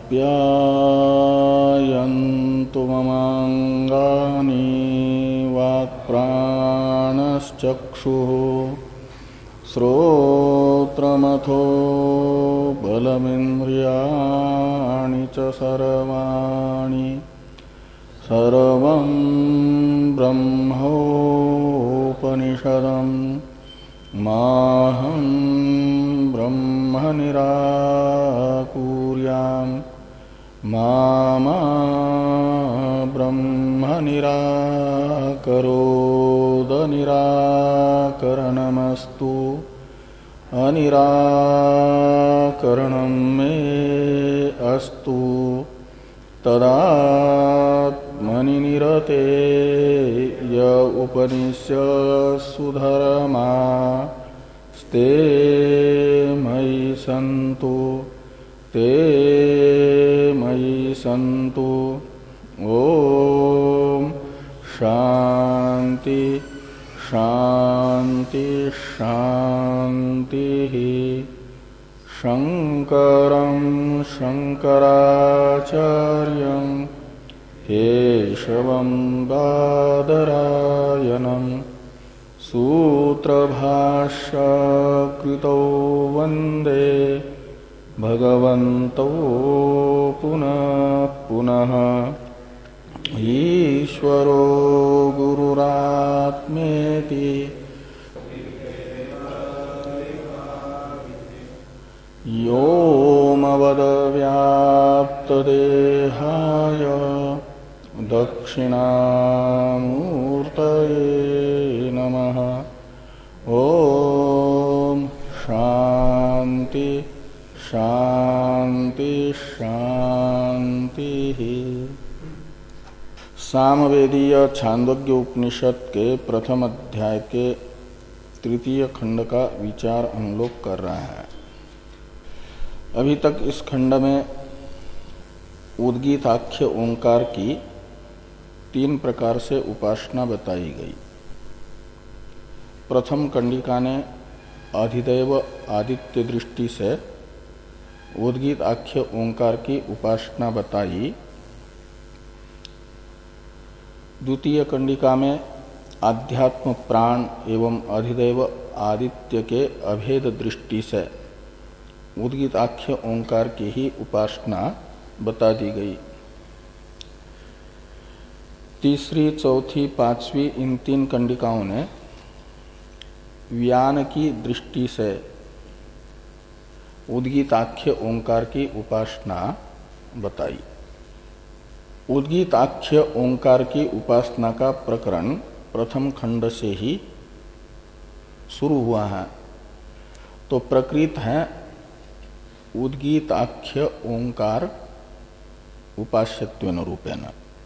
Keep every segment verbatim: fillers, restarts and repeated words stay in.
आप्यायन्तु ममाङ्गानि वाक्प्राणश्चक्षुः श्रोत्रमथो बलमिन्द्रियाणि च सर्वाणि सर्वं ब्रह्मोपनिषदम् माहं ब्रह्म निराकुर्याम् मा मा ब्रह्म निराकरोद निराकरणमस्तु अनिराकरणं मे अस्तु तदात्मनि निरते य उपनिषत्सु धर्मास्ते मयि सन्तु ते मयि सन्तु। ओम शांति शांति शांति। शंकरं शंकराचार्यं केशवं बादरायणं सूत्रभाष्यकृतौ वन्दे भगवन्तौ पुनः पुनः। ईश्वरो गुरुरात्मेति व्योमवद्व्याप्तदेहाय दक्षिणामूर्तये नमः। ओम शांति शांति शांति। सामवेदीय छांदोग्य उपनिषद के प्रथम अध्याय के तृतीय खंड का विचार हम लोग कर रहे हैं। अभी तक इस खंड में उद्गीताख्य ओंकार की तीन प्रकार से उपासना बताई गई। प्रथम कंडिका ने अधिदैव आदित्य दृष्टि से उद्गीताख्य ओंकार की उपासना बताई। द्वितीय कंडिका में आध्यात्म प्राण एवं अधिदैव आदित्य के अभेद दृष्टि से उद्गीताख्य ओंकार की ही उपासना बता दी गई। तीसरी चौथी पांचवी इन तीन कंडिकाओं ने व्यान की दृष्टि से उद्गीताख्य ओंकार की उपासना बताई। उद्गीताख्य ओंकार की उपासना का प्रकरण प्रथम खंड से ही शुरू हुआ है। तो प्रकृत है उद्गीताख्य ओंकार उपास्यत्वेन रूपेण।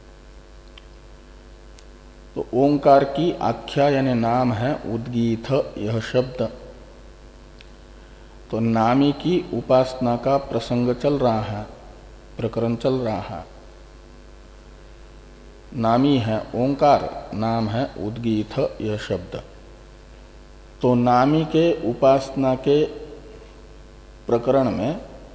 तो ओंकार की आख्या यानी नाम है उद्गीत यह शब्द। तो नामी की उपासना का प्रसंग चल रहा है, प्रकरण चल रहा है। नामी है ओंकार, नाम है उद्गीत यह शब्द। तो नामी के उपासना के प्रकरण में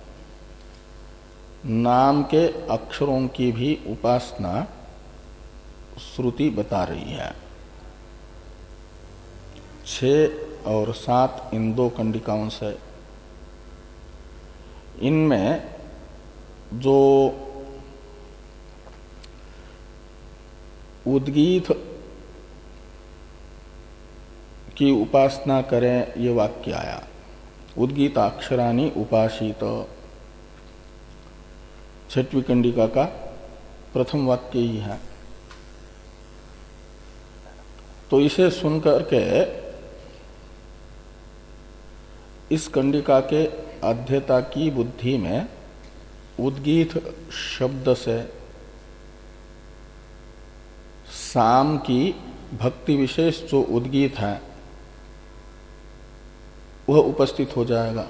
नाम के अक्षरों की भी उपासना श्रुति बता रही है। छह और सात इन दो कंडिकाओं से इनमें जो उद्गीत की उपासना करें ये वाक्य आया। उद्गीताक्षराणि उपासित, छठवीं कंडिका का प्रथम वाक्य ही है। तो इसे सुनकर के इस कंडिका के अध्येता की बुद्धि में उद्गीत शब्द से साम की भक्ति विशेष जो उद्गीत है वह उपस्थित हो जाएगा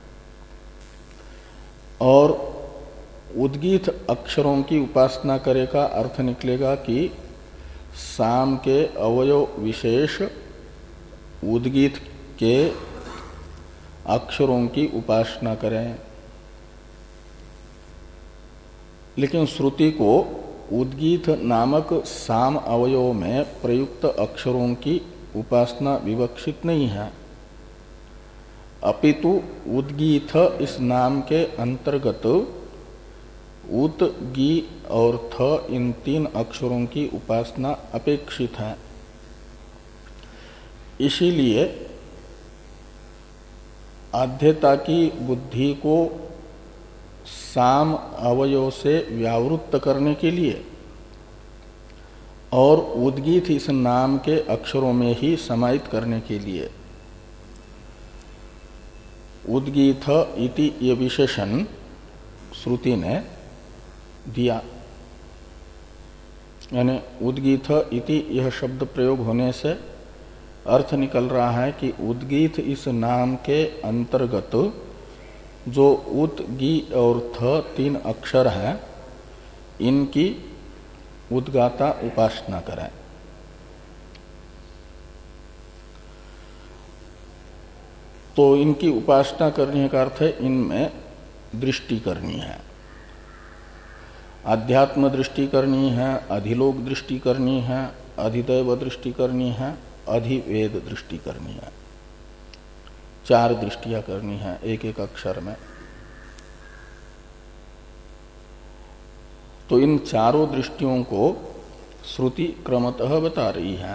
और उद्गीत अक्षरों की उपासना करे का अर्थ निकलेगा कि साम के अवयव विशेष उद्गीत के अक्षरों की उपासना करें। लेकिन श्रुति को उद्गीत नामक साम अवयव में प्रयुक्त अक्षरों की उपासना विवक्षित नहीं है, अपितु उद्गीत इस नाम के अंतर्गत उत, गी और थ इन तीन अक्षरों की उपासना अपेक्षित है। इसीलिए आध्यता की बुद्धि को साम अवयव से व्यावृत्त करने के लिए और उद्गीत इस नाम के अक्षरों में ही समाहित करने के लिए उद्गीत इति ये विशेषण श्रुति ने दिया। यानी उद्गीत इति यह शब्द प्रयोग होने से अर्थ निकल रहा है कि उद्गीत इस नाम के अंतर्गत जो उत, गी और थ तीन अक्षर हैं, इनकी उद्गाता उपासना करें। तो इनकी उपासना करने का अर्थ है इनमें दृष्टि करनी है, अध्यात्म दृष्टि करनी है, अधिलोक दृष्टि करनी है, अधिदैव दृष्टि करनी है, अधिवेद दृष्टि करनी है। चार दृष्टियां करनी है एक एक अक्षर में। तो इन चारों दृष्टियों को श्रुति क्रमतः बता रही है।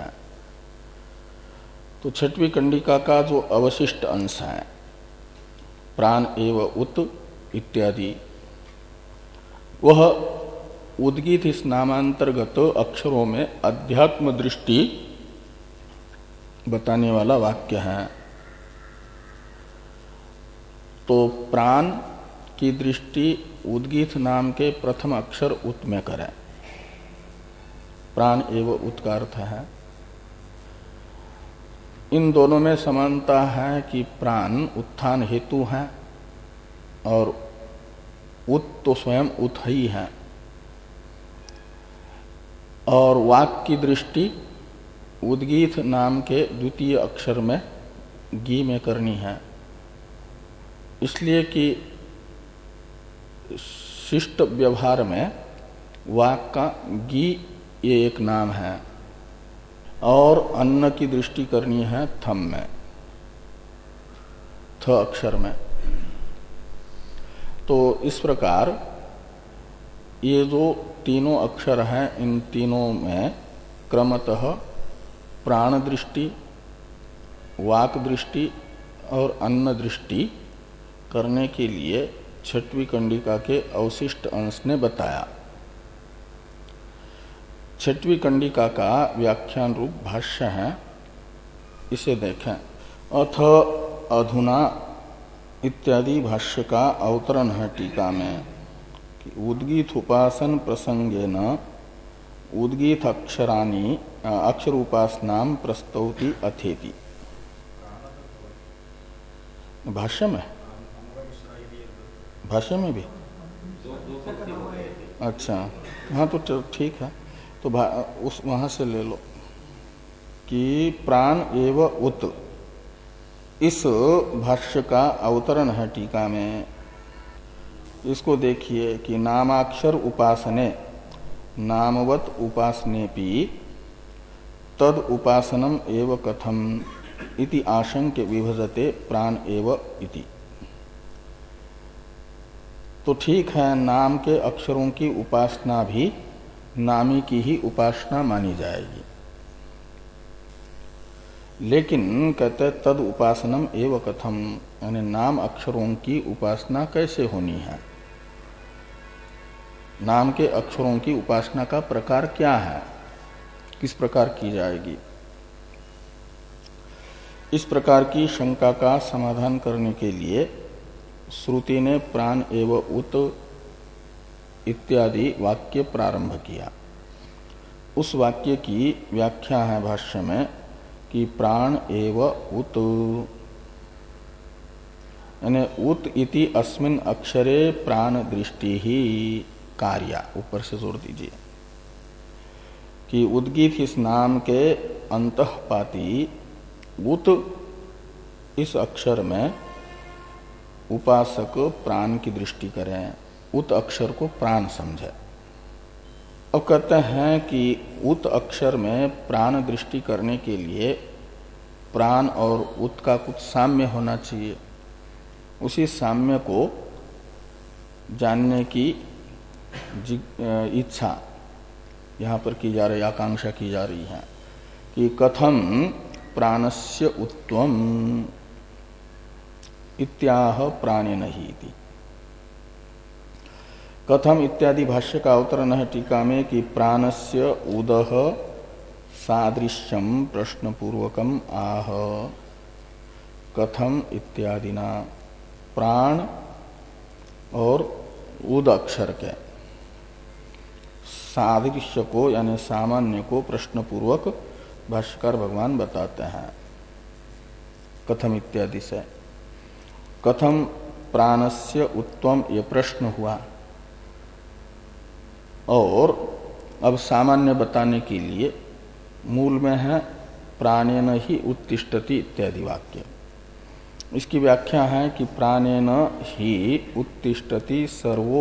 तो छठवीं कंडिका का जो अवशिष्ट अंश है, प्राण एव उत इत्यादि, वह उद्गीत इस नामांतर्गत अक्षरों में अध्यात्म दृष्टि बताने वाला वाक्य है। तो प्राण की दृष्टि उद्गीत नाम के प्रथम अक्षर उत में करें। प्राण एव उत का अर्थ है। इन दोनों में समानता है कि प्राण उत्थान हेतु है और उत तो स्वयं उत ही है। और वाक की दृष्टि उद्गीत नाम के द्वितीय अक्षर में गी में करनी है, इसलिए कि शिष्ट व्यवहार में वाक का गी ये एक नाम है और अन्न की दृष्टि करनी है थम में, थ अक्षर में। तो इस प्रकार ये जो तीनों अक्षर हैं, इन तीनों में क्रमतः प्राण दृष्टि, वाक दृष्टि और अन्न दृष्टि करने के लिए छठवीं कंडिका के अवशिष्ट अंश ने बताया। छठवीं कंडिका का व्याख्यान रूप भाष्य है, इसे देखें। अथ अधुना इत्यादि भाष्य का अवतरण है टीका में कि उद्गीत उपासन प्रसंगेन उद्गीत अक्षराणि अक्षर उपासनाम प्रस्तौति अथेति। भाष्य में भाष्य में भी अच्छा, हाँ तो ठीक है। तो उस वहां से ले लो कि प्राण एव उत, इस भाष्य का अवतरण है टीका में। इसको देखिए कि नामाक्षर उपासने नामवत उपासनेपि तद उपासनम एव कथम इति आशंक्य विभजते प्राण एव इति। तो ठीक है, नाम के अक्षरों की उपासना भी नामी की ही उपासना मानी जाएगी, लेकिन कहते तद उपासनम एव कथम, यानी नाम अक्षरों की उपासना कैसे होनी है, नाम के अक्षरों की उपासना का प्रकार क्या है, किस प्रकार की जाएगी। इस प्रकार की शंका का समाधान करने के लिए श्रुति ने प्राण एव उत इत्यादि वाक्य प्रारंभ किया। उस वाक्य की व्याख्या है भाष्य में कि प्राण एव उत, यानी उत इति अस्मिन् अक्षरे प्राण दृष्टि ही कार्या, ऊपर से जोड़ दीजिए कि उद्गीत इस नाम के अंतःपाती उत इस अक्षर में उपासक प्राण की दृष्टि करें, उत अक्षर को प्राण समझे। अब कहते हैं कि उत अक्षर में प्राण दृष्टि करने के लिए प्राण और उत का कुछ साम्य होना चाहिए। उसी साम्य को जानने की इच्छा यहाँ पर की जा रही, आकांक्षा की जा रही है कि कथम प्राणस्य उत्वम इत्याह प्राणेन ही इति। कथम इत्यादि भाष्य का अवतरण है टीका में कि प्राणस्य उदह सादृश्यम प्रश्न पूर्वकम आह। कथम इत्यादिना प्राण और उद अक्षर के सादृश्य को यानी सामान्य को प्रश्न पूर्वक भाष्यकार भगवान बताते हैं। कथम इत्यादि से कथम प्राणस्य उत्तम ये प्रश्न हुआ और अब सामान्य बताने के लिए मूल में है प्राणेन ही उत्तिष्ठति इत्यादि वाक्य। इसकी व्याख्या है कि प्राणेन ही उत्तिष्ठति सर्वो,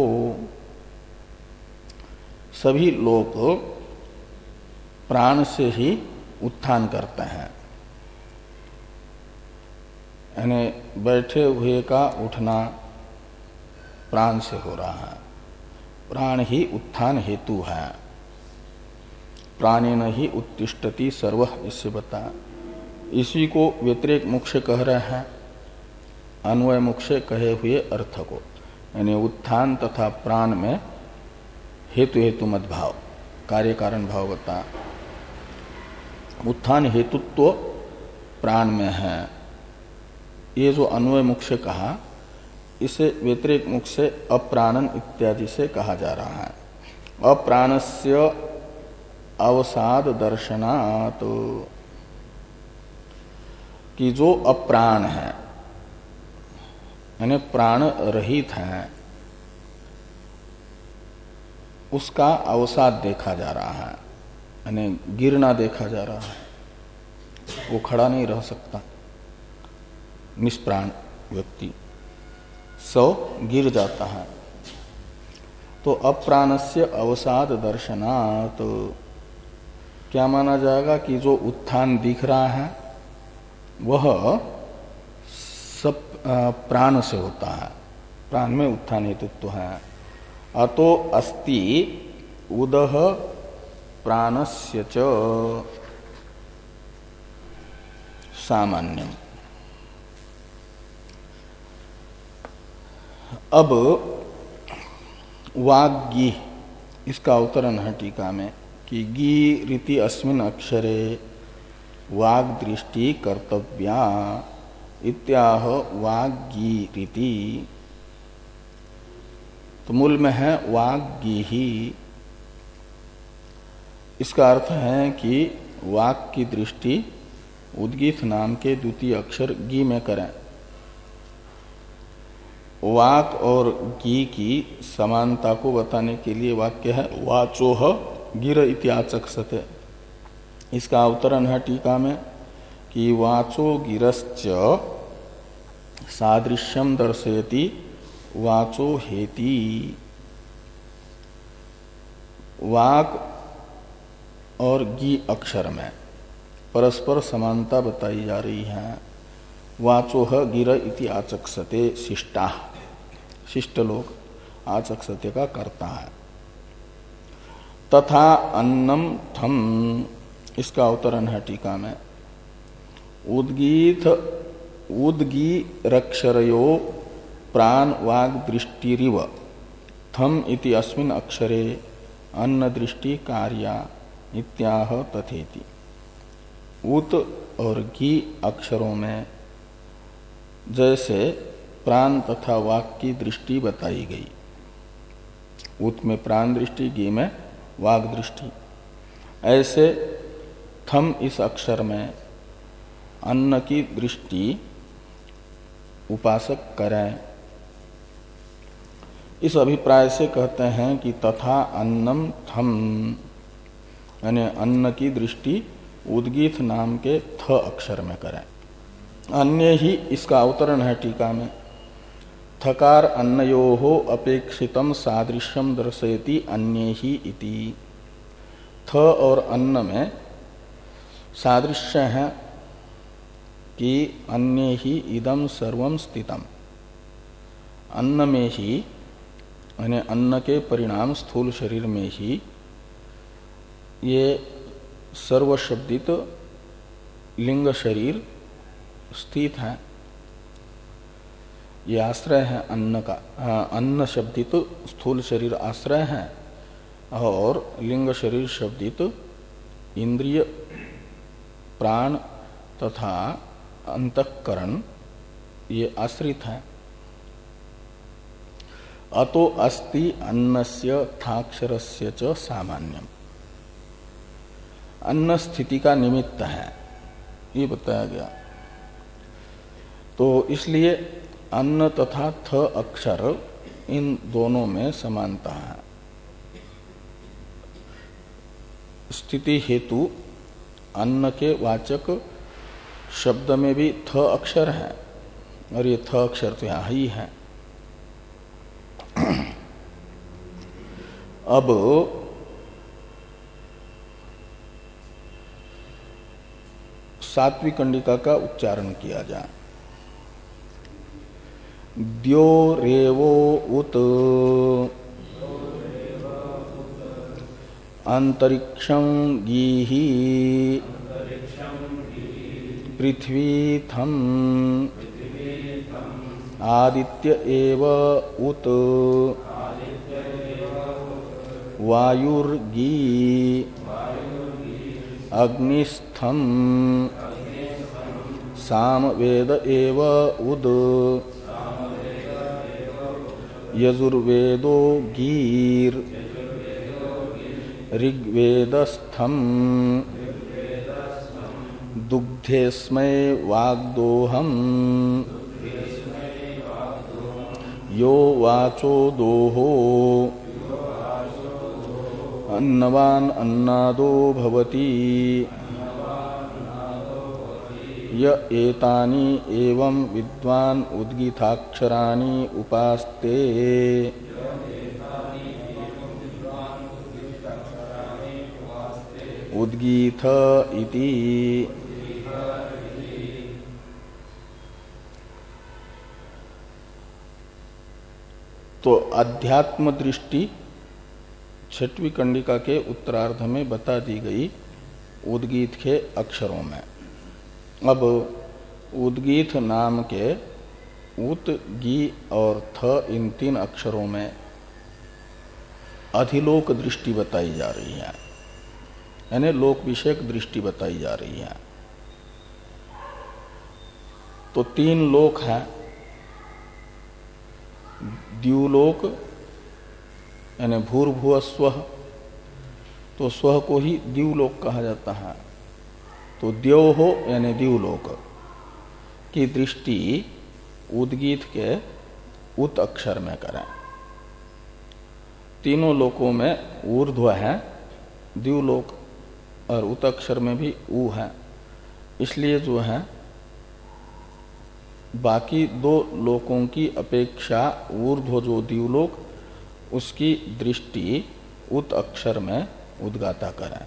सभी लोग प्राण से ही उत्थान करते हैं, यानी बैठे हुए का उठना प्राण से हो रहा है। प्राण ही उत्थान हेतु है। प्राणेन ही उत्तिष्ठति सर्व, इससे बता। इसी को व्यतिरेक मुख से कह रहे हैं, अन्वय मुख से कहे हुए अर्थ को, यानी उत्थान तथा प्राण में हेतु हेतु मत भाव, कार्य कारण भाव बता। उत्थान हेतुत्व प्राण में है, ये जो अन्वय मुख से कहा, इसे व्यतिरेक मुख से अप्राणन इत्यादि से कहा जा रहा है। अप्राणस्य अवसाद दर्शनात्, कि जो अप्राण है यानी प्राण रहित है, उसका अवसाद देखा जा रहा है, यानी गिरना देखा जा रहा है। वो खड़ा नहीं रह सकता, निष्प्राण व्यक्ति सौ गिर जाता है। तो अप्राणस्य अवसाद दर्शनात् तो क्या माना जाएगा कि जो उत्थान दिख रहा है वह सब प्राण से होता है, प्राण में उत्थान हेतुत्व है। अतो अस्ति उदह प्राणस्य च सामान्यम। अब वाग्गी, इसका अवतरण है टीका में कि गी रीति अस्मिन् अक्षरे वाग दृष्टि कर्तव्या इत्याह वाग्गी रीति। तो मूल में है वाग्गी ही। इसका अर्थ है कि वाक की दृष्टि उद्गीत नाम के द्वितीय अक्षर गी में करें। वाक और गी की समानता को बताने के लिए वाक्य है वाचोह गिर इत्याचक्षते। इसका अवतरण है टीका में कि वाचो गिरश्च सादृश्यम दर्शयति वाचो हेति। वाक और गी अक्षर में परस्पर समानता बताई जा रही है। वाचोह गिर इति आचक्षते शिष्टा, शिष्ट लोग आचक्षते का करता है। तथा अन्नम थम, इसका अवतरण है टीका में उद्गीत उद्गी रक्षरयो प्राण वाग दृष्टिरिव थम इति अस्मिन् अक्षरे अन्न दृष्टि कार्या इत्याह तथेति। उत और गी अक्षरों में जैसे प्राण तथा वाक की दृष्टि बताई गई, उत में प्राण दृष्टि, गी में वाग दृष्टि, ऐसे थम इस अक्षर में अन्न की दृष्टि उपासक करें। इस अभिप्राय से कहते हैं कि तथा अन्नम थम, यानी अन्न की दृष्टि उद्गीत नाम के थ अक्षर में करें। अन्य ही इसका अवतरण है टीका में थकार अन्नयोः अपेक्षितम सादृश्यम दर्शयति अन्ये ही इति। थ और अन्न में सादृश्य है कि अन्ये ही इदम सर्वम स्थितम, अन्न में ही यानी अन्न के परिणाम स्थूल शरीर में ही ये सर्वशब्दित लिंग शरीर स्थित है। ये आश्रय है अन्न का, अन्न शब्दित स्थूल शरीर आश्रय है और लिंग शरीर शब्दित इंद्रिय प्राण तथा अंतःकरण ये आश्रित है। अतो अस्ति अन्नस्य थाक्षरस्य च सामान्यम, अन्न स्थिति का निमित्त है ये बताया गया। तो इसलिए अन्न तथा थ अक्षर इन दोनों में समानता है। स्थिति हेतु अन्न के वाचक शब्द में भी थ अक्षर है और ये थ अक्षर तो यहाँ ही है। अब सात्वी कंडिका का उच्चारण किया जाए। द्यो रेवो उत अंतरिक्षं गीहि पृथ्वी थम आदित्य एव उत वायुर्गी अग्निस्थम सामवेद एव उद यजुर्वेदो गीर ऋग्वेदस्थम दुग्धेस्मै वाग्दोहम यो वाचो दोहो अन्नवान अन्नादो भवति य एतानि एवं विद्वान उद्गीताक्षराणि उपास्ते उद्गीत इति। तो अध्यात्म दृष्टि छठवीं कंडिका के उत्तरार्ध में बता दी गई उद्गीत के अक्षरों में। अब उद्गीत नाम के उत, गी और थ इन तीन अक्षरों में अधिलोक दृष्टि बताई जा रही है, यानी लोक विषयक दृष्टि बताई जा रही है। तो तीन लोक है, द्युलोक यानी भूर्भुव स्वः, तो स्वः को ही द्युलोक कहा जाता है। तो द्योहो यानी द्युलोक की दृष्टि उद्गीत के उत अक्षर में करें। तीनों लोकों में ऊर्ध्व है द्युलोक और उत अक्षर में भी ऊ है, इसलिए जो है बाकी दो लोकों की अपेक्षा ऊर्ध्व जो द्युलोक उसकी दृष्टि उत अक्षर में उद्गाता करें।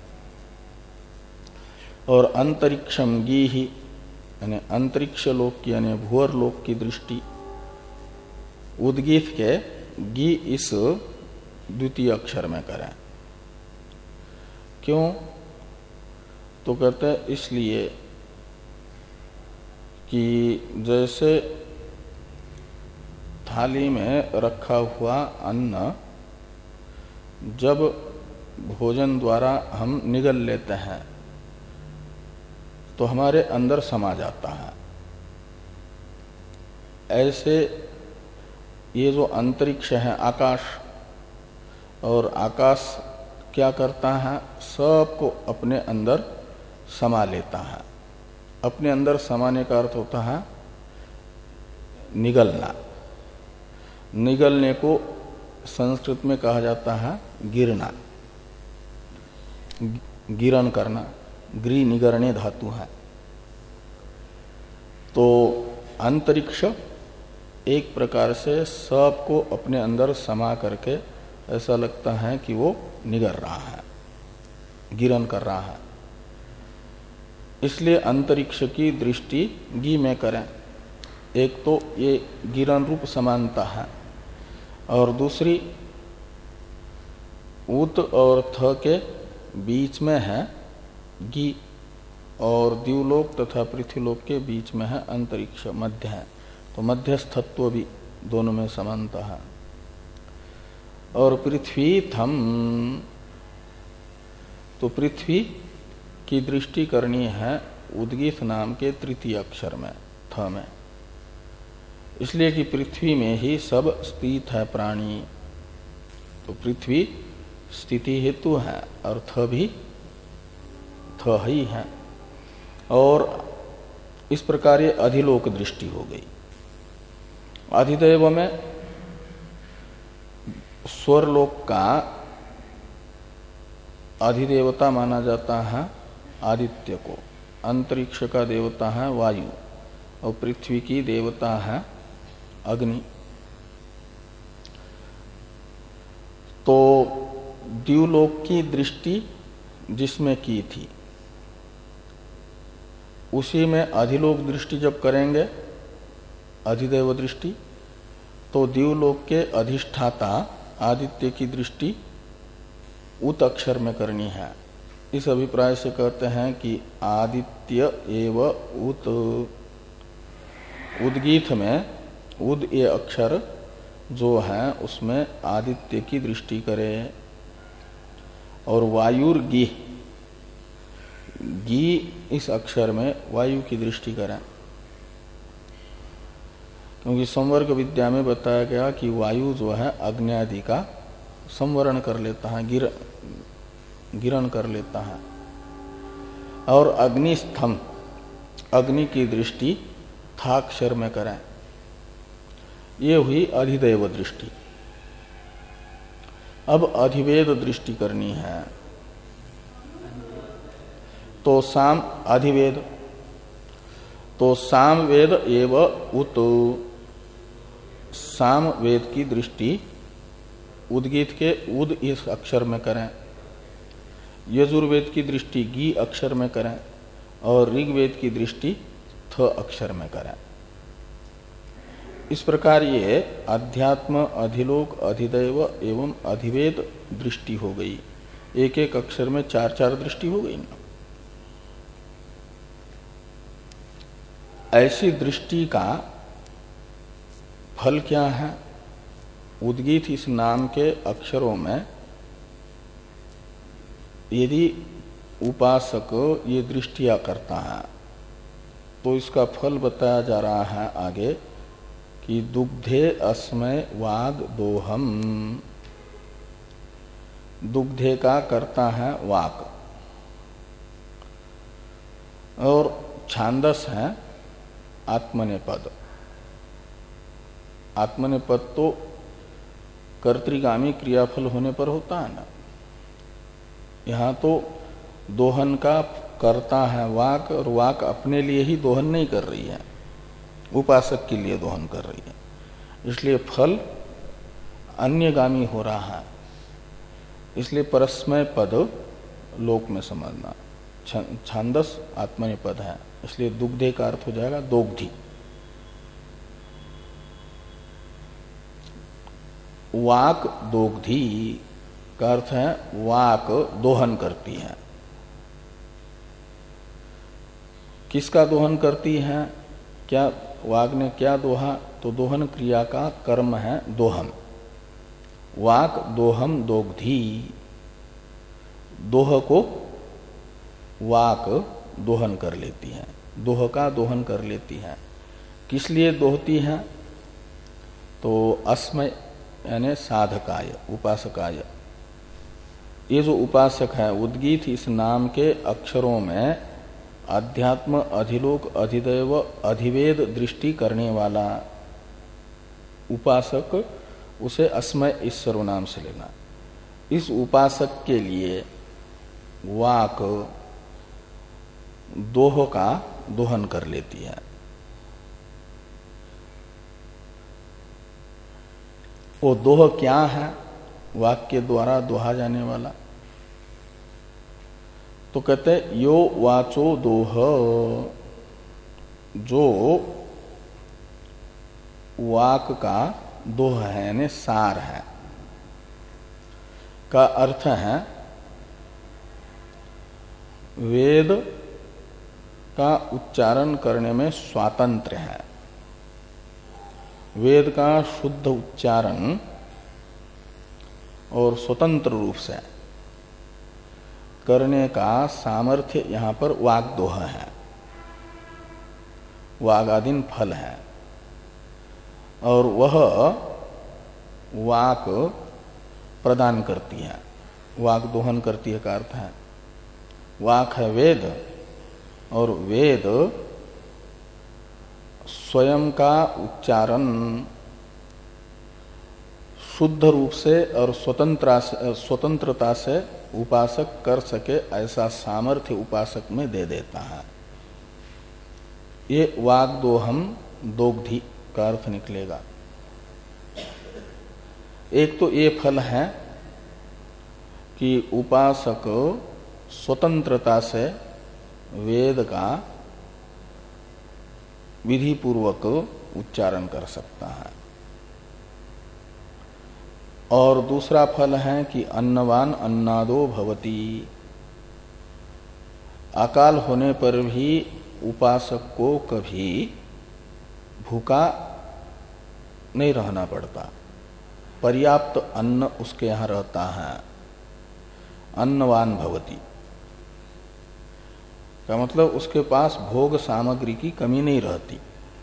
और अंतरिक्षम गी ही यानी अंतरिक्ष लोक की यानी भूअर लोक की दृष्टि उद्गीत के गी इस द्वितीय अक्षर में करें। क्यों? तो कहते हैं इसलिए कि जैसे थाली में रखा हुआ अन्न जब भोजन द्वारा हम निगल लेते हैं तो हमारे अंदर समा जाता है, ऐसे ये जो अंतरिक्ष है आकाश, और आकाश क्या करता है, सबको अपने अंदर समा लेता है। अपने अंदर समाने का अर्थ होता है निगलना। निगलने को संस्कृत में कहा जाता है गिरना, गिरन करना, ग्री निगरणे धातु है। तो अंतरिक्ष एक प्रकार से सबको अपने अंदर समा करके ऐसा लगता है कि वो निगर रहा है, गिरन कर रहा है। इसलिए अंतरिक्ष की दृष्टि गी में करें। एक तो ये गिरन रूप समानता है, और दूसरी उत और थ के बीच में है गी, और द्युलोक तथा पृथ्वीलोक के बीच में है अंतरिक्ष, मध्य है। तो मध्यस्थत्व भी दोनों में समानता है। और पृथ्वी थम, तो पृथ्वी की दृष्टि करनी है उद्गीत नाम के तृतीय अक्षर में, थ में, इसलिए कि पृथ्वी में ही सब स्थित है प्राणी। तो पृथ्वी स्थिति हेतु है और थ भी थ ही है। और इस प्रकार ये अधिलोक दृष्टि हो गई। अधिदैव में स्वरलोक का अधिदेवता माना जाता है आदित्य को, अंतरिक्ष का देवता है वायु, और पृथ्वी की देवता है अग्नि। तो द्युलोक की दृष्टि जिसमें की थी, उसी में अधिलोक दृष्टि जब करेंगे, अधिदेव दृष्टि, तो द्युलोक के अधिष्ठाता आदित्य की दृष्टि उत अक्षर में करनी है। इस अभिप्राय से कहते हैं कि आदित्य एव उत, उद्गीत में उद ये अक्षर जो है उसमें आदित्य की दृष्टि करे। और वायुर गी, गी इस अक्षर में वायु की दृष्टि करें, क्योंकि संवर्ग विद्या में बताया गया कि वायु जो है अग्नि आदि का संवरण कर लेता है, गिर गिरन कर लेता है। और अग्निस्थम, अग्नि की दृष्टि थाक्षर में करें। ये हुई अधिदैव दृष्टि। अब अधिवेद दृष्टि करनी है, तो साम अधिवेद, तो साम वेद एव उत, साम वेद की दृष्टि उद्गीत के उद इस अक्षर में करें। यजुर्वेद की दृष्टि गी अक्षर में करें, और ऋग्वेद की दृष्टि थ अक्षर में करें। इस प्रकार ये अध्यात्म, अधिलोक, अधिदैव एवं अधिवेद दृष्टि हो गई। एक एक अक्षर में चार चार दृष्टि हो गई ना। ऐसी दृष्टि का फल क्या है? उद्गीत इस नाम के अक्षरों में यदि उपासक ये दृष्टियां करता है तो इसका फल बताया जा रहा है आगे कि दुग्धे अस्मय वाग दोहम। दुग्धे का करता है वाक, और छांदस है आत्मनेपद। आत्मनेपद तो कर्तृगामी क्रियाफल होने पर होता है ना। यहां तो दोहन का करता है वाक, और वाक अपने लिए ही दोहन नहीं कर रही है, उपासक के लिए दोहन कर रही है, इसलिए फल अन्यगामी हो रहा है। इसलिए परस्मय पद लोक में समझना। छांदस आत्मनेपद है, इसलिए दुग्धे का अर्थ हो जाएगा दोग्धी। वाक दोग्धी का अर्थ है वाक दोहन करती है। किसका दोहन करती है? क्या वाक ने क्या दोहा? तो दोहन क्रिया का कर्म है दोहम। वाक दोहम दोग्धी, दोह को वाक दोहन कर लेती है, दोह का दोहन कर लेती है। किस लिए दोहती है? तो अस्मय यानी साधकाय, उपासकाय। ये जो उपासक है, उद्गीत इस नाम के अक्षरों में अध्यात्म, अधिलोक, अधिदैव, अधिवेद दृष्टि करने वाला उपासक, उसे अस्मय इस सर्वनाम से लेना। इस उपासक के लिए वाक दोह का दोहन कर लेती है। वो दोह क्या है? वाक्य द्वारा दोहा जाने वाला। तो कहते हैं यो वाचो दोह, जो वाक का दोह है यानी सार है, का अर्थ है वेद का उच्चारण करने में स्वातंत्र है। वेद का शुद्ध उच्चारण और स्वतंत्र रूप से करने का सामर्थ्य यहां पर वाग्दोह है, वागादीन फल है। और वह वाक प्रदान करती है, वाक दोहन करती है का अर्थ है वाक है वेद, और वेद स्वयं का उच्चारण शुद्ध रूप से और स्वतंत्रता से स्वतंत्रता से उपासक कर सके ऐसा सामर्थ्य उपासक में दे देता है। ये वाग्दोहम दोग्धि का अर्थ निकलेगा। एक तो ये फल है कि उपासक स्वतंत्रता से वेद का विधि पूर्वक उच्चारण कर सकता है। और दूसरा फल है कि अन्नवान अन्नादो भवति, अकाल होने पर भी उपासक को कभी भूखा नहीं रहना पड़ता, पर्याप्त अन्न उसके यहां रहता है। अन्नवान भवति का मतलब उसके पास भोग सामग्री की कमी नहीं रहती,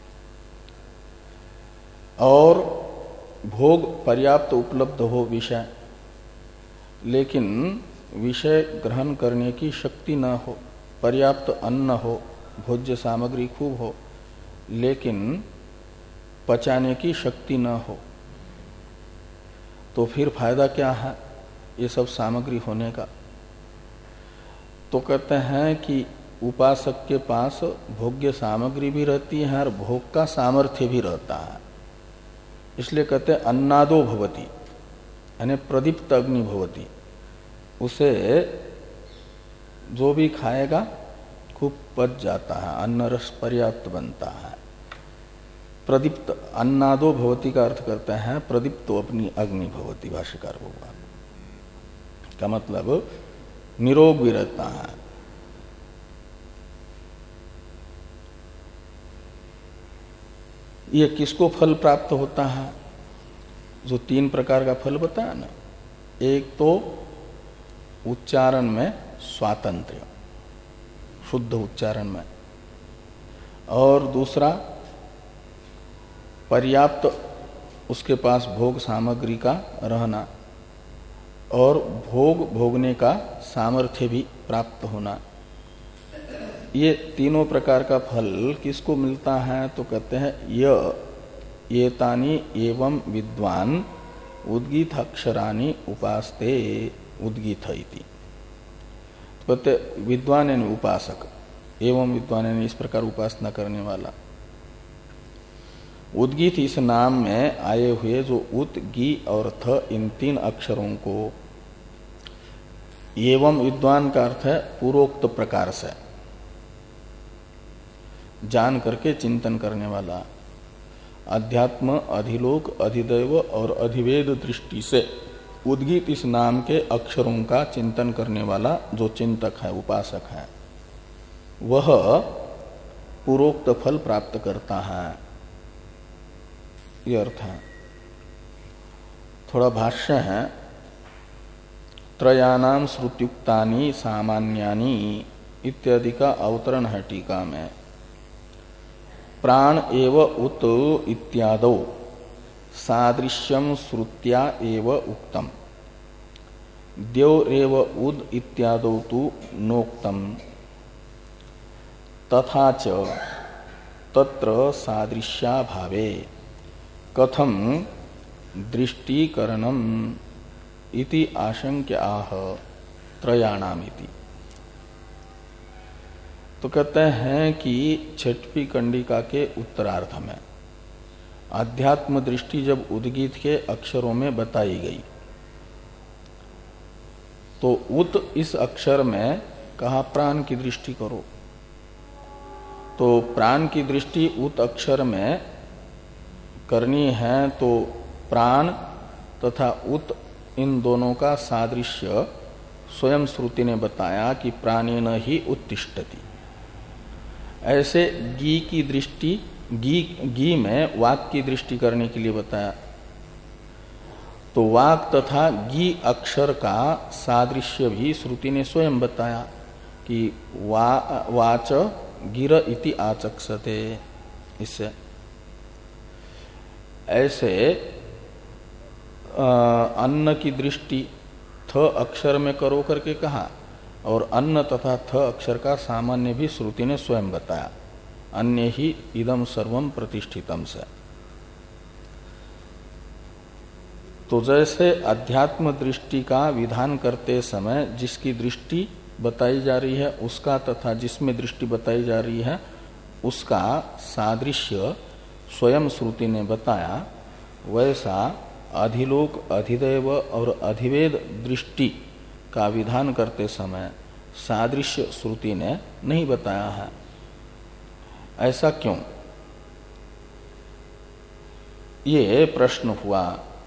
और भोग पर्याप्त उपलब्ध हो विषय, लेकिन विषय ग्रहण करने की शक्ति न हो, पर्याप्त अन्न हो, भोज्य सामग्री खूब हो, लेकिन पचाने की शक्ति न हो, तो फिर फायदा क्या है ये सब सामग्री होने का? तो कहते हैं कि उपासक के पास भोग्य सामग्री भी रहती है और भोग का सामर्थ्य भी रहता है। इसलिए कहते हैं अन्नादो भवति, यानी प्रदीप्त अग्नि भवति, उसे जो भी खाएगा खूब पच जाता है, अन्न रस पर्याप्त बनता है। प्रदीप्त अन्नादो भवति का अर्थ करते हैं प्रदीप्तो अपनी अग्नि भवति, भाष्यकार भगवान का मतलब निरोग भी रहता है। ये किसको फल प्राप्त होता है? जो तीन प्रकार का फल बताया ना, एक तो उच्चारण में स्वातंत्र्य, शुद्ध उच्चारण में, और दूसरा पर्याप्त उसके पास भोग सामग्री का रहना, और भोग भोगने का सामर्थ्य भी प्राप्त होना। ये तीनों प्रकार का फल किसको मिलता है? तो कहते हैं य एतानि एवं विद्वान उद्गीत अक्षराणि उपासते उद्गीत इति। तो कहते विद्वान यानी उपासक, एवं विद्वान यानी इस प्रकार उपासना करने वाला। उद्गीत इस नाम में आए हुए जो उत, गी और थ, इन तीन अक्षरों को, एवं विद्वान का अर्थ है पूर्वोक्त प्रकार से जान करके चिंतन करने वाला, अध्यात्म, अधिलोक, अधिदैव और अधिवेद दृष्टि से उद्गीत इस नाम के अक्षरों का चिंतन करने वाला जो चिंतक है, उपासक है, वह पूर्वोक्त फल प्राप्त करता है। ये अर्थ है। थोड़ा भाष्य है, त्रयानाम श्रुत्युक्तानि सामान्यानि इत्यादि का अवतरण है टीका में। प्राण एव उत इत्यादौ सादृश्यम श्रुत्या एव उक्तम, द्यौरेव उद इत्यादौ तु नोक्तम, तथा च तत्र सादृश्याभावे कथम दृष्टिकरणम इति आशंक्य आह त्रयाणाम इति। तो कहते हैं कि छठवीं कंडिका के उत्तरार्ध में अध्यात्म दृष्टि जब उद्गीत के अक्षरों में बताई गई तो उत इस अक्षर में कहा प्राण की दृष्टि करो। तो प्राण की दृष्टि उत अक्षर में करनी है तो प्राण तथा उत इन दोनों का सादृश्य स्वयं श्रुति ने बताया कि प्राणेन ही उत्तिष्ठति। ऐसे गी की दृष्टि गी गी में वाक की दृष्टि करने के लिए बताया। तो वाक तथा गी अक्षर का सादृश्य भी श्रुति ने स्वयं बताया कि वा वाच गिर इति आचक्षते। इससे ऐसे अन्न की दृष्टि थ अक्षर में करो करके कहा और अन्न तथा थ अक्षर का सामान्य भी श्रुति ने स्वयं बताया, अन्य ही इदम सर्वम प्रतिष्ठितम से। तो जैसे अध्यात्म दृष्टि का विधान करते समय जिसकी दृष्टि बताई जा रही है उसका तथा जिसमें दृष्टि बताई जा रही है उसका सादृश्य स्वयं श्रुति ने बताया, वैसा अधिलोक अधिदैव और अधिवेद दृष्टि का विधान करते समय सादृश्य श्रुति ने नहीं बताया है। ऐसा क्यों? ये प्रश्न हुआ।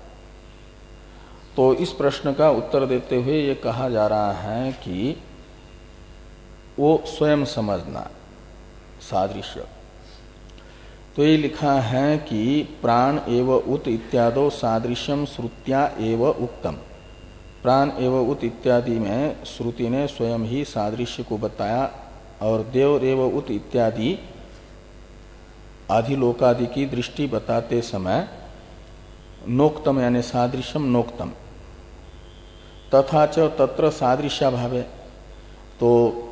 तो इस प्रश्न का उत्तर देते हुए ये कहा जा रहा है कि वो स्वयं समझना सादृश्य। तो ये लिखा है कि प्राण एव उत इत्यादो सादृश्यम श्रुत्या एव उक्तम। प्राण एव उत इत्यादि में श्रुति ने स्वयं ही सादृश्य को बताया और देव एव उत इत्यादि अधिलोकादि की दृष्टि बताते समय नोक्तम यानी सादृश्यम नोक्तम तथा च तत्र सादृश्याभावे। तो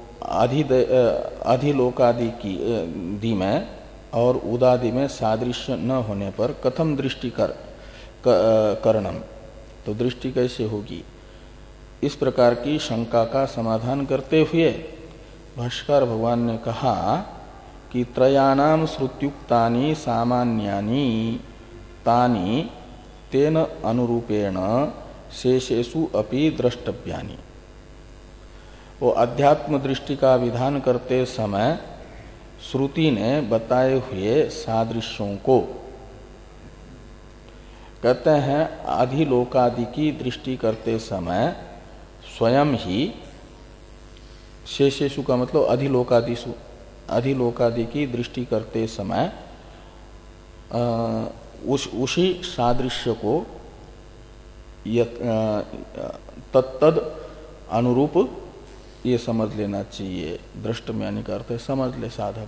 अधिलोकादि की दी में और उदादि में सादृश्य न होने पर कथम दृष्टि कर करणम, तो दृष्टि कैसे होगी? इस प्रकार की शंका का समाधान करते हुए भाष्कर भगवान ने कहा कि त्रयाणाम श्रुत्युक्तानि सामान्यानि तानि तेन अनुरूपेण शेषेषु अपि द्रष्टव्यानि। वो अध्यात्म दृष्टि का विधान करते समय श्रुति ने बताए हुए सादृश्यों को कहते हैं अधिलोकादि की दृष्टि करते समय स्वयं ही शेषेषु का मतलब अधिलोकादिषु अधिलोकादि की दृष्टि करते समय उस उसी सादृश्य को तत्तद अनुरूप ये समझ लेना चाहिए। दृष्ट में यानी का अर्थ है समझ ले साधक।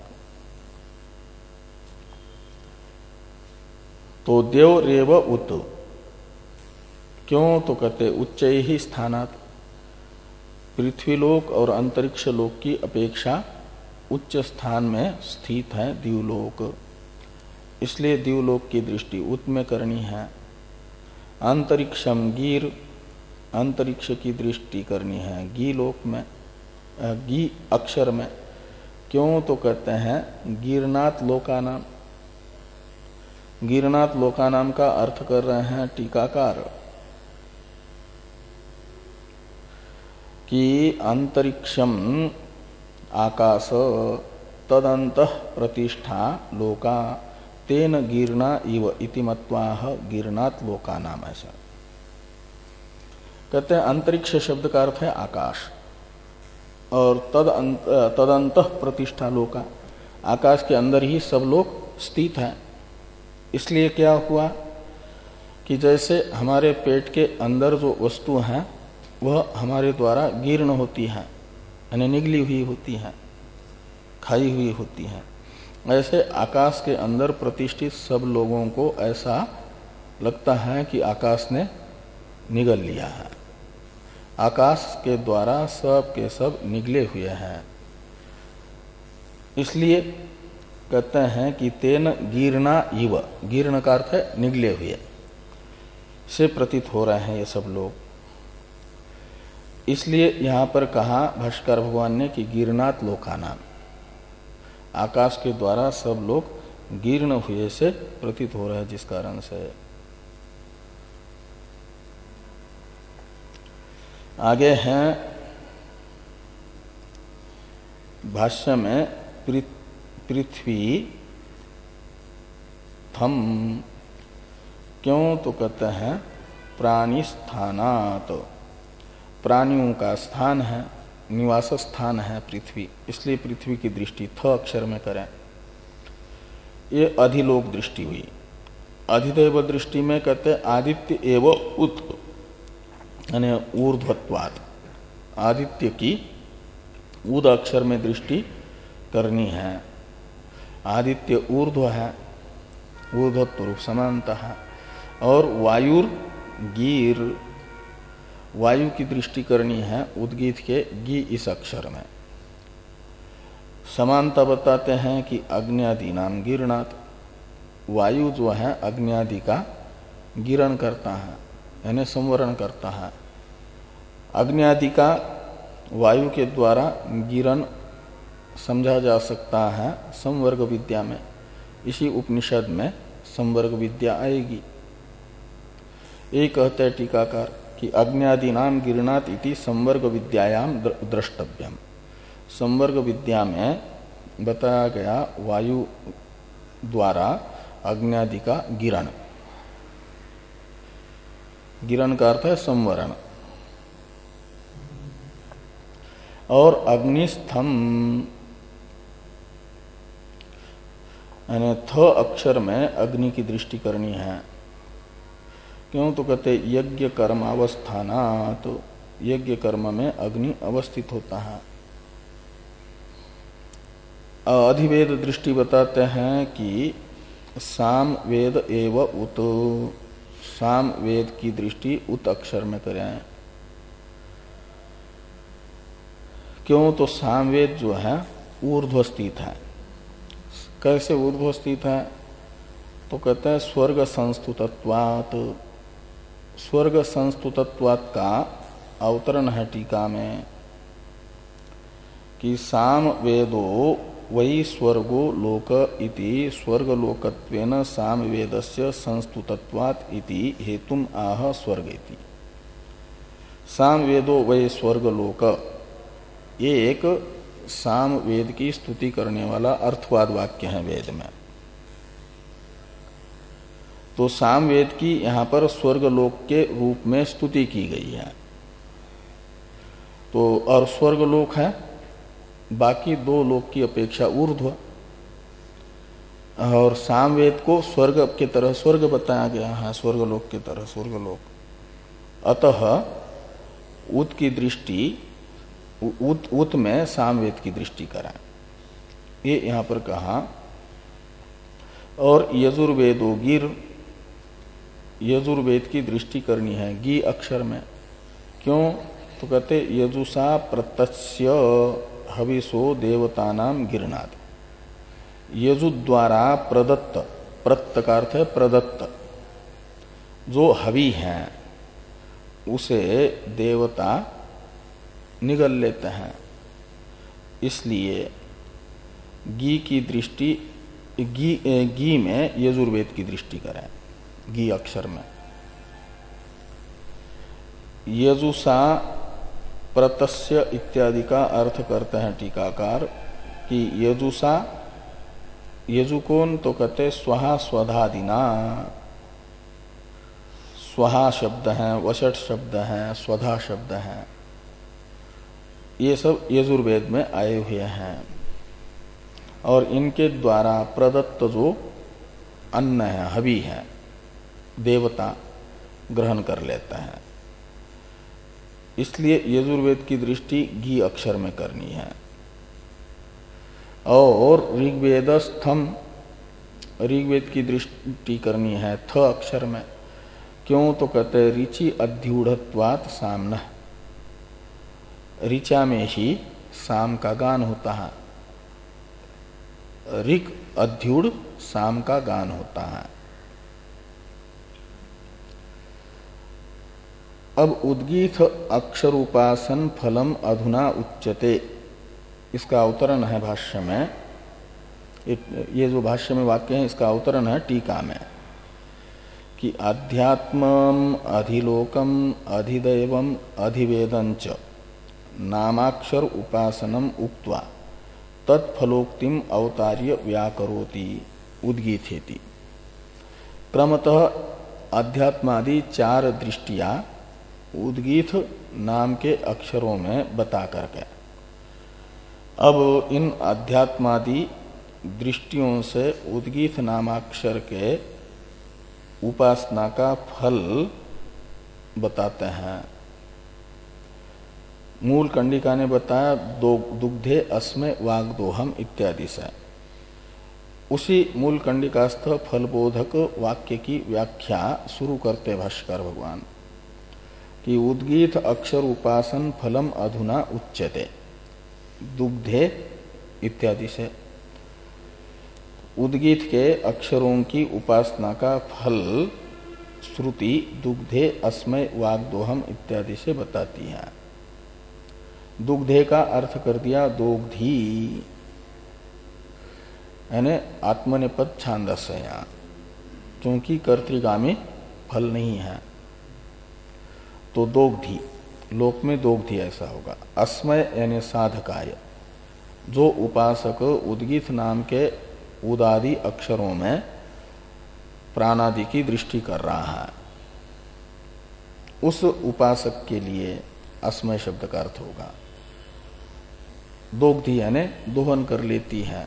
तो देव रेव उत क्यों? तो कहते उच्च ही स्थानात, पृथ्वीलोक और अंतरिक्ष लोक की अपेक्षा उच्च स्थान में स्थित है दिवलोक, इसलिए दिवलोक की दृष्टि उत में करनी है। अंतरिक्षम गिर, अंतरिक्ष की दृष्टि करनी है गी लोक में, गी अक्षर में। क्यों? तो कहते हैं गिरनाथ लोकानाम। गिरनाथ लोकानाम का अर्थ कर रहे हैं टीकाकार कि अंतरिक्षम आकाश तदंतः प्रतिष्ठा लोका तेन गिरना इव इति मत्वाह गिरनाथ लोकानाम। ऐसा कहते हैं अंतरिक्ष शब्द का अर्थ है आकाश और तद तदंतः प्रतिष्ठा लोका, आकाश के अंदर ही सब लोग स्थित हैं। इसलिए क्या हुआ कि जैसे हमारे पेट के अंदर जो वस्तु हैं वह हमारे द्वारा जीर्ण होती है यानी निगली हुई होती है, खाई हुई होती है, ऐसे आकाश के अंदर प्रतिष्ठित सब लोगों को ऐसा लगता है कि आकाश ने निगल लिया है। आकाश के द्वारा सब के सब निगले हुए हैं। इसलिए कहते हैं कि तेन गिरना इव, गिर्ण का अर्थ है निगले हुए से प्रतीत हो रहे हैं ये सब लोग। इसलिए यहां पर कहा भाष्कर भगवान ने कि गिरनाथ लोकानाम, आकाश के द्वारा सब लोग जीर्ण हुए से प्रतीत हो रहा है, जिस कारण से। आगे हैं भाष्य में पृथ्वी थम, क्यों तो कहते हैं प्राणी स्थानात, प्राणियों का स्थान है, निवास स्थान है पृथ्वी, इसलिए पृथ्वी की दृष्टि थ अक्षर में करें। ये अधिलोक दृष्टि हुई। अधिदैव दृष्टि में कहते आदित्य एव उत, यानी ऊर्ध्वत्वात्, आदित्य की उद अक्षर में दृष्टि करनी है। आदित्य ऊर्ध्व है, ऊर्ध्वत्व रूप समानता है। और वायुर गीर, वायु की दृष्टि करनी है उद्गीत के गी इस अक्षर में। समानता बताते हैं कि अग्न्यादि नाम गिरणात, वायु जो है अग्न्यादि का गिरण करता है, यानी संवरण करता है। अग्न्यादि का वायु के द्वारा गिरण समझा जा सकता है संवर्ग विद्या में। इसी उपनिषद में संवर्ग विद्या आएगी। ये कहते हैं टीकाकार कि अग्न्यादि नाम गिरणात इति संवर्ग विद्यायाम द्रष्टव्यम। संवर्ग विद्या में बताया गया वायु द्वारा अग्न्यादि का गिरण, गिरण का अर्थ है संवरण। और अग्निस्थम, यानी थ अक्षर में अग्नि की दृष्टि करनी है। क्यों तो कहते यज्ञ कर्म अवस्थाना, तो यज्ञ कर्म में अग्नि अवस्थित होता है। अधिवेद दृष्टि बताते हैं कि साम वेद एव उत, साम वेद की दृष्टि उत अक्षर में करें। क्यों तो सामवेद जो है ऊर्ध्व स्थित है। कैसे ऊर्ध्व स्थित है? तो कहते हैं स्वर्ग संस्तुतत्वात्, स्वर्ग संस्तुतत्वात् का अवतरण है टीका में कि साम वेदो वही स्वर्गो लोक इति स्वर्गलोकत्वेन साम वेदस्य संस्तुतत्वात् इति हेतुम आह स्वर्गेति। साम वेदो वही स्वर्गलोक, ये एक साम वेद की स्तुति करने वाला अर्थवाद वाक्य है वेद में। तो साम वेद की यहां पर स्वर्गलोक के रूप में स्तुति की गई है। तो और स्वर्गलोक है बाकी दो लोक की अपेक्षा ऊर्ध्व, और सामवेद को स्वर्ग के तरह स्वर्ग बताया गया है, स्वर्गलोक के तरह स्वर्गलोक। अतः उत की दृष्टि, उत उत में सामवेद की दृष्टि कराएं, ये यहां पर कहा। और यजुर्वेदो गिर, यजुर्वेद की दृष्टि करनी है गी अक्षर में। क्यों तो कहते यजुषा प्रत्यस्य हविषो देवतानाम गिरणाद। यजु द्वारा प्रदत्त, प्रत्त का अर्थ है प्रदत्त, जो हवि है उसे देवता निगल लेते हैं। इसलिए गी की दृष्टि, गी, गी में यजुर्वेद की दृष्टि करें, गी अक्षर में। यजुषा प्रतस्य इत्यादि का अर्थ करते हैं टीकाकार कि यजुषा, यजु कौन तो कहते स्वहा स्वधादिना, स्वहा शब्द है, वषट शब्द है, स्वधा शब्द है, ये सब यजुर्वेद में आए हुए हैं। और इनके द्वारा प्रदत्त जो अन्न है, हवि है, देवता ग्रहण कर लेता है। इसलिए यजुर्वेद की दृष्टि गी अक्षर में करनी है। और ऋग्वेदस्थम, ऋग्वेद की दृष्टि करनी है थ अक्षर में। क्यों तो कहते ऋचि अध्यूढ़त्वात् सामना, ऋचा में ही साम का गान होता है, ऋक अध्यूढ़ साम का गान होता है। अब उद्गीत अक्षर उपासन फलम अधुना उच्यते, इसका अवतरण है भाष्य में। ये जो भाष्य में वाक्य है इसका अवतरण है टीका में कि अध्यात्मम अधिलोकम अधिदैवम अधिवेदंच नामाक्षर उपासनम उक्त्वा तत्फलोक्तिम अवतार्य व्याकरोति उद्गीथेति। क्रमतः अध्यात्मादि चार दृष्टियां उद्गीत नाम के अक्षरों में बता करके अब इन अध्यात्मादि दृष्टियों से उद्गीत नामाक्षर के उपासना का फल बताते हैं। मूल कंडिका ने बताया दो दुग्धे अस्मे वाग्दोहम इत्यादि से। उसी मूल कंडिकास्थ फलबोधक वाक्य की व्याख्या शुरू करते भाष्कर भगवान कि उद्गीत अक्षर उपासन फलम अधुना उच्यते दुग्धे इत्यादि से। उद्गीत के अक्षरों की उपासना का फल श्रुति दुग्धे अस्मय वाग्दोहम इत्यादि से बताती है। दुग्धे का अर्थ कर दिया दोग्धी, यानी आत्मनेपद छांदस है यहाँ, क्योंकि कर्तृगामी फल नहीं है तो दोग्धी, लोक में दोग्धी ऐसा होगा। अस्मय यानी साधकाय, जो उपासक उद्गीत नाम के उदादि अक्षरों में प्राणादि की दृष्टि कर रहा है, उस उपासक के लिए अस्मय शब्द का अर्थ होगा। दोग्धी यानी दोहन कर लेती है।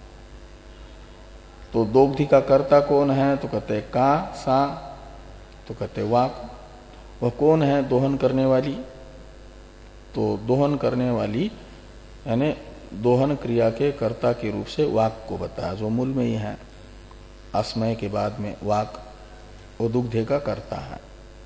तो दोग्धी का कर्ता कौन है तो कहते का सा, तो कहते वाक। वह कौन है दोहन करने वाली, तो दोहन करने वाली यानी दोहन क्रिया के कर्ता के रूप से वाक को बताया, जो मूल में ही है। अस्मय के बाद में वाक वो दुग्धे का कर्ता है।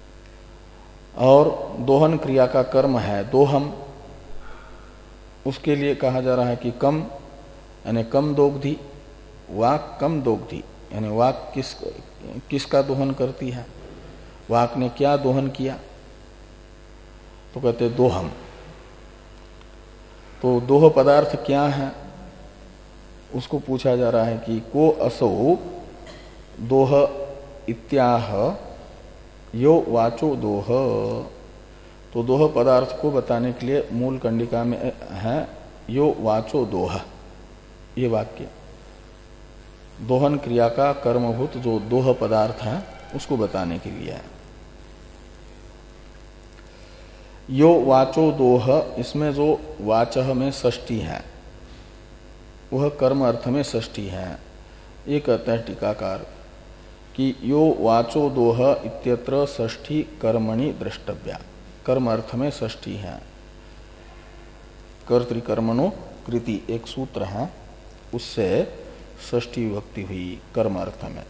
और दोहन क्रिया का कर्म है दोहम, उसके लिए कहा जा रहा है कि कम यानी कम दोग्धी, वाक कम दोग्धी, यानी वाक किस किसका दोहन करती है, वाक ने क्या दोहन किया, तो कहते दोहम। तो दोह पदार्थ क्या है उसको पूछा जा रहा है कि को असौ दोह इत्याह यो वाचो दोह। तो दोह पदार्थ को बताने के लिए मूल कंडिका में है यो वाचो दोह, ये वाक्य दोहन क्रिया का कर्मभूत जो दोह पदार्थ है उसको बताने के लिए है। यो वाचो दोह, इसमें जो वाचह में षष्ठी है वह कर्म अर्थ में षष्ठी है। ये कहते हैं टीकाकार कि यो वाचो दोह इत्यत्र षष्ठी कर्मणि द्रष्टव्या, कर्म अर्थ में षष्ठी है। कर्तृकर्मणो कृति एक सूत्र है, उससे षष्ठी विभक्ति हुई कर्म अर्थ में,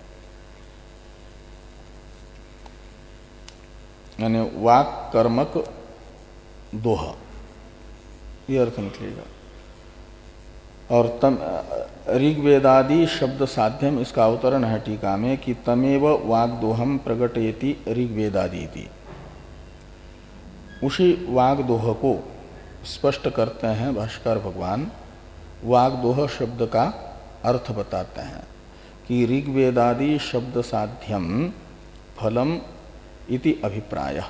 यानी वाक कर्मक दोह, ये अर्थ निकलेगा। और तम ऋग्वेदादि शब्द साध्यम, इसका अवतरण है टीका में कि तमेव वाग्दोहम प्रगटयति ऋग्वेदादि थी। उसी वाग्दोह को स्पष्ट करते हैं भाष्कर भगवान, वाग्दोह शब्द का अर्थ बताते हैं कि ऋग्वेदादि शब्द साध्यम फलम इति अभिप्राय।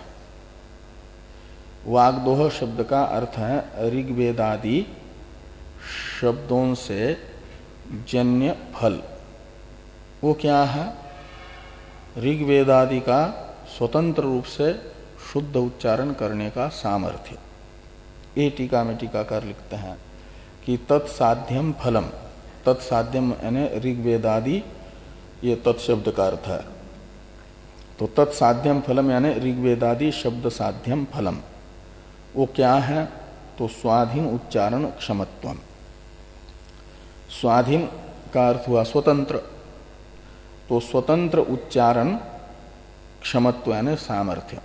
वाग्दोह शब्द का अर्थ है ऋग्वेदादि शब्दों से जन्य फल। वो क्या है, ऋग्वेदादि का स्वतंत्र रूप से शुद्ध उच्चारण करने का सामर्थ्य। ये टीका में टीकाकार लिखते हैं कि तत्साध्यम फलम, तत्साध्यम यानी ऋग्वेदादि, ये तत्शब्द का अर्थ है। तो तत्साध्यम फलम यानी ऋग्वेदादि शब्द साध्यम फलम, वो क्या है, तो स्वाधीन उच्चारण क्षमत्वम। स्वाधीन का अर्थ हुआ स्वतंत्र, तो स्वतंत्र उच्चारण क्षमत्व यानी सामर्थ्य।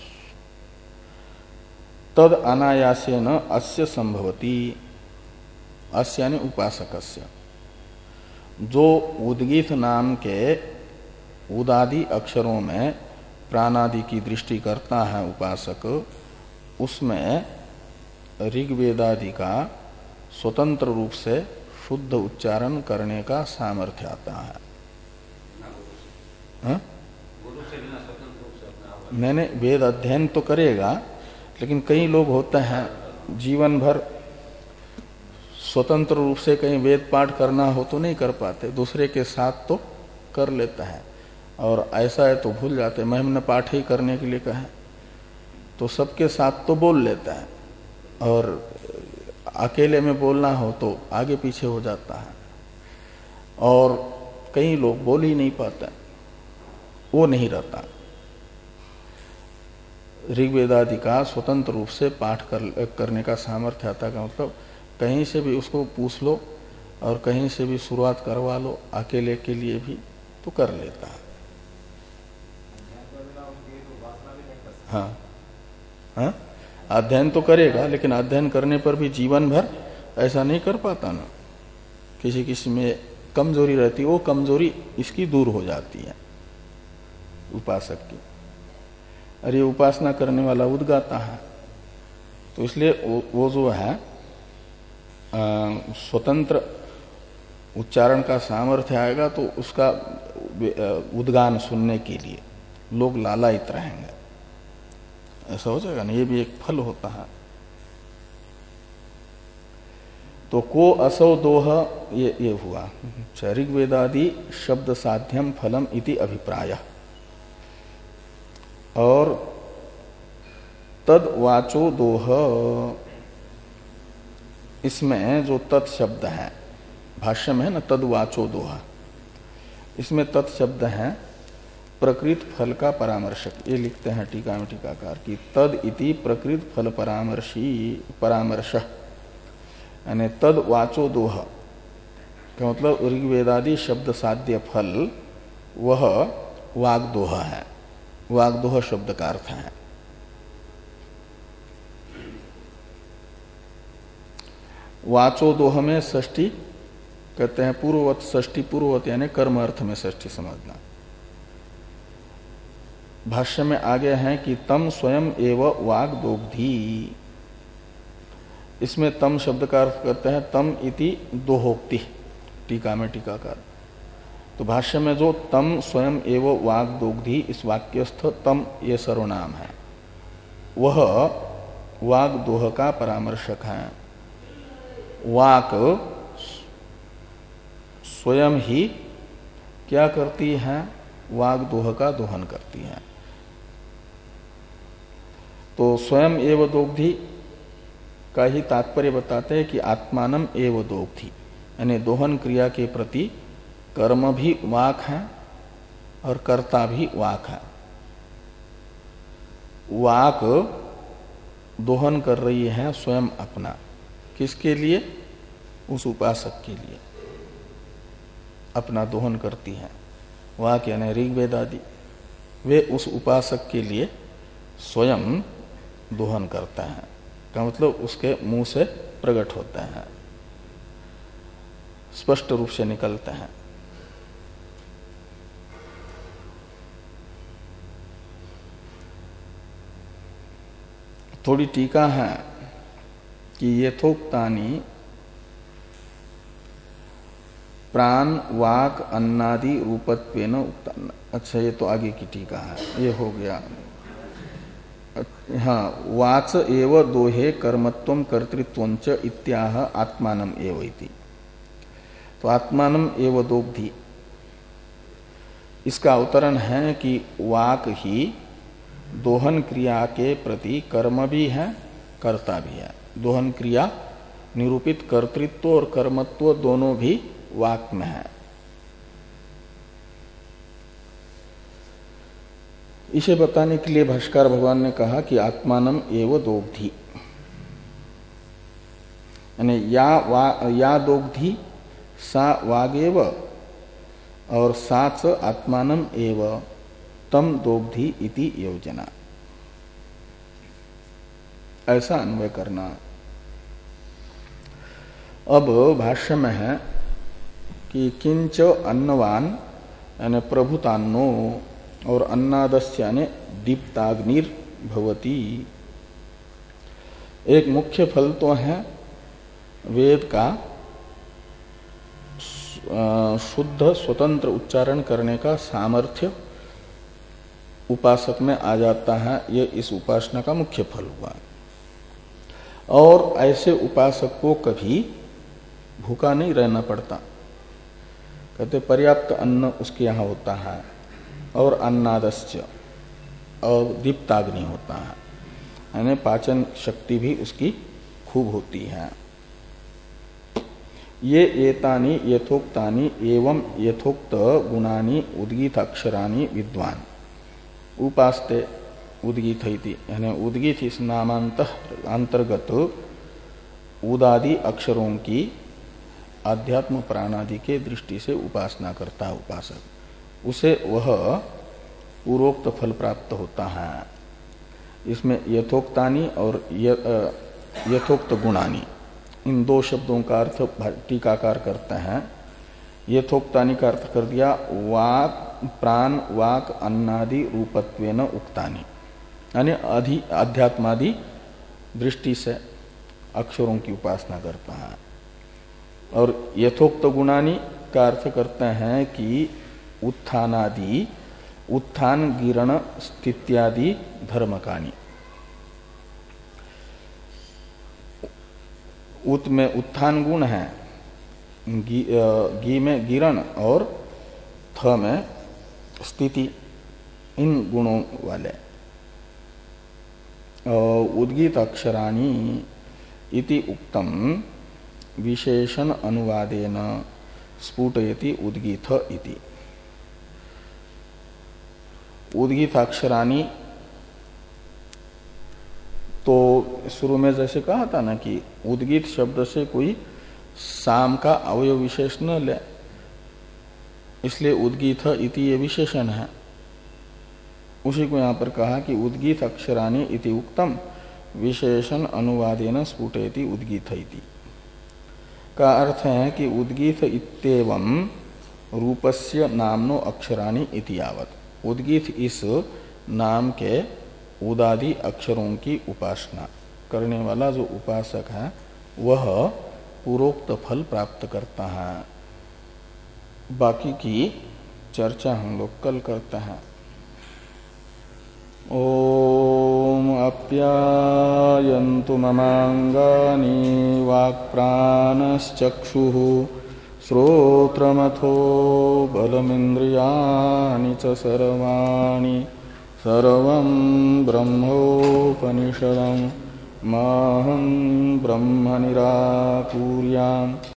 तद अनायासेन अस्य संभवति, अस्य यानी उपासकस्य। जो उद्गीत नाम के उदादि अक्षरों में प्राणादि की दृष्टि करता है उपासक, उसमें ऋग्वेदादि का स्वतंत्र रूप से शुद्ध उच्चारण करने का सामर्थ्य आता है। हाँ? नहीं नहीं, वेद अध्ययन तो करेगा, लेकिन कई लोग होते हैं जीवन भर स्वतंत्र रूप से कहीं वेद पाठ करना हो तो नहीं कर पाते, दूसरे के साथ तो कर लेता है, और ऐसा है तो भूल जाते। मैं हमने पाठ ही करने के लिए कहा तो सबके साथ तो बोल लेता है, और अकेले में बोलना हो तो आगे पीछे हो जाता है, और कई लोग बोल ही नहीं पाते, वो नहीं रहता। ऋग्वेदादि का स्वतंत्र रूप से पाठ कर, करने का सामर्थ्य आता का मतलब कहीं से भी उसको पूछ लो और कहीं से भी शुरुआत करवा लो, अकेले के लिए भी तो कर लेता है। हाँ हाँ, अध्ययन तो करेगा, लेकिन अध्ययन करने पर भी जीवन भर ऐसा नहीं कर पाता ना, किसी किसी में कमजोरी रहती है, वो कमजोरी इसकी दूर हो जाती है उपासक की। अरे उपासना करने वाला उद्गाता है, तो इसलिए वो, वो जो है स्वतंत्र उच्चारण का सामर्थ्य आएगा तो उसका उद्गान सुनने के लिए लोग लालायित रहेंगे, ऐसा हो जाएगा ना, ये भी एक फल होता है। तो को असौ दोह ये ये हुआ ऋग्वेदादि शब्द साध्यम फलम इति अभिप्राय। और तद वाचो दोह, इसमें जो तत् शब्द है भाष्य में है ना, तद वाचो दोह, इसमें तत् शब्द है प्रकृत फल का परामर्शक। ये लिखते हैं टीका में टीकाकार की तद इति प्रकृत फल परामर्शी परामर्श, यानी तद वाचो दोह का मतलब ऋग्वेदादि शब्द साध्य फल वह वाग्दोह है, वाग्दोह शब्द का अर्थ है। वाचो दोह में षष्ठी कहते हैं पूर्ववत, षष्ठी पूर्ववत यानी कर्म अर्थ में षष्ठी समझना। भाष्य में आगे हैं कि तम स्वयं एव वाग्दोग्धि, इसमें तम शब्द का अर्थ करते हैं तम इति दोहोक्ति, टीका में टीकाकार। तो भाष्य में जो तम स्वयं एव वाग्दोग्धि, इस वाक्यस्थ तम ये सर्वनाम है, वह वाग्दोह का परामर्शक है। वाक स्वयं ही क्या करती है, वाग्दोह का दोहन करती है। तो स्वयं एव दोग्धि का ही तात्पर्य बताते हैं कि आत्मानम एव दोग्धि, यानी दोहन क्रिया के प्रति कर्म भी वाक है और कर्ता भी वाक है। वाक दोहन कर रही है स्वयं अपना, किसके लिए, उस उपासक के लिए अपना दोहन करती है। वाक यानी ऋग्वेद आदि, वे उस उपासक के लिए स्वयं दोहन करता है का मतलब उसके मुंह से प्रकट होता है, स्पष्ट रूप से निकलता है। थोड़ी टीका है कि यथोक्तानि प्राण वाक अन्नादि रूपत्वेन उक्तान। अच्छा, ये तो आगे की टीका है, ये हो गया। हाँ, वाच एव दोहे कर्मत्वम कर्तृत्वंच इत्याह आत्मानम एव इति। तो आत्मानम एव दोग्धि, इसका अवतरण है कि वाक ही दोहन क्रिया के प्रति कर्म भी है, कर्ता भी है। दोहन क्रिया निरूपित कर्तृत्व और कर्मत्व दोनों भी वाक में है। इसे बताने के लिए भाष्कर भगवान ने कहा कि आत्मानम एव दोग्धि, यानी या वा या दोग्धि सा वागेव और साच आत्मानम एव तम दोग्धि इति योजना, ऐसा अन्वय करना। अब भाष्य में है कि किंच अन्नवान यानी प्रभुतान्नो और अन्नादस्य यानी दीप्ताग्निर भवति। एक मुख्य फल तो है वेद का शुद्ध स्वतंत्र उच्चारण करने का सामर्थ्य उपासक में आ जाता है। ये इस उपासना का मुख्य फल हुआ। और ऐसे उपासक को कभी भूखा नहीं रहना पड़ता। कहते पर्याप्त अन्न उसके यहाँ होता है और अन्नादस्य और दीप्ताग्नि होता है, यानी पाचन शक्ति भी उसकी खूब होती है। ये एतानि यथोक्तानि एवं यथोक्त गुणानि उद्गीत अक्षराणि विद्वान उपास्ते उद्गीत इति, यानी उद्गीत इस नामांत अंतर्गत उदादि अक्षरों की आध्यात्म प्राणादि के दृष्टि से उपासना करता है उपासक, उसे वह पूर्वोक्त फल प्राप्त होता है। इसमें यथोक्तानि और यथोक्त गुणानि, इन दो शब्दों का अर्थ टीकाकार करते हैं। यथोक्तानि का अर्थ कर दिया वाक प्राण वाक अन्नादि रूपत्वेन उक्तानि, यानी अधि अध्यात्मादि दृष्टि से अक्षरों की उपासना करता है। और यथोक्त गुणानि का अर्थ करते हैं कि उत्थानादि उत्थान गिरण स्थित्यादि धर्मकानि। उत में उत्थान गुण है, गी, गी में गिरण और थ में स्थिति, इन गुणों वाले। उद्गीत अक्षराणि इति उक्तम विशेषण अनुवादेन स्फुटयति उद्गीत इति। उद्गीताक्षराणि तो शुरू में जैसे कहा था ना कि उद्गीत शब्द से कोई साम का अवयव विशेष न ले, इसलिए उद्गीत इति ये विशेषण है। उसी को यहां पर कहा कि उद्गीत अक्षराणि इति उक्तम विशेषण अनुवादेन स्फुटयति उद्गीत इति का अर्थ है कि उद्गीत इत्येवं रूपस्य नामनो अक्षराणि इति यावत्। उद्गीत इस नाम के उदादि अक्षरों की उपासना करने वाला जो उपासक है वह पूर्वोक्त फल प्राप्त करता है। बाकी की चर्चा हम लोग कल करते हैं। ओम अप्यायन्तु ममांगानि वाक्प्राणश्चक्षुः श्रोत्रमथो बलमिन्द्रियाणि च सर्वाणि सर्वं ब्रह्मोपनिषदं माहं ब्रह्म निराकुर्याम्।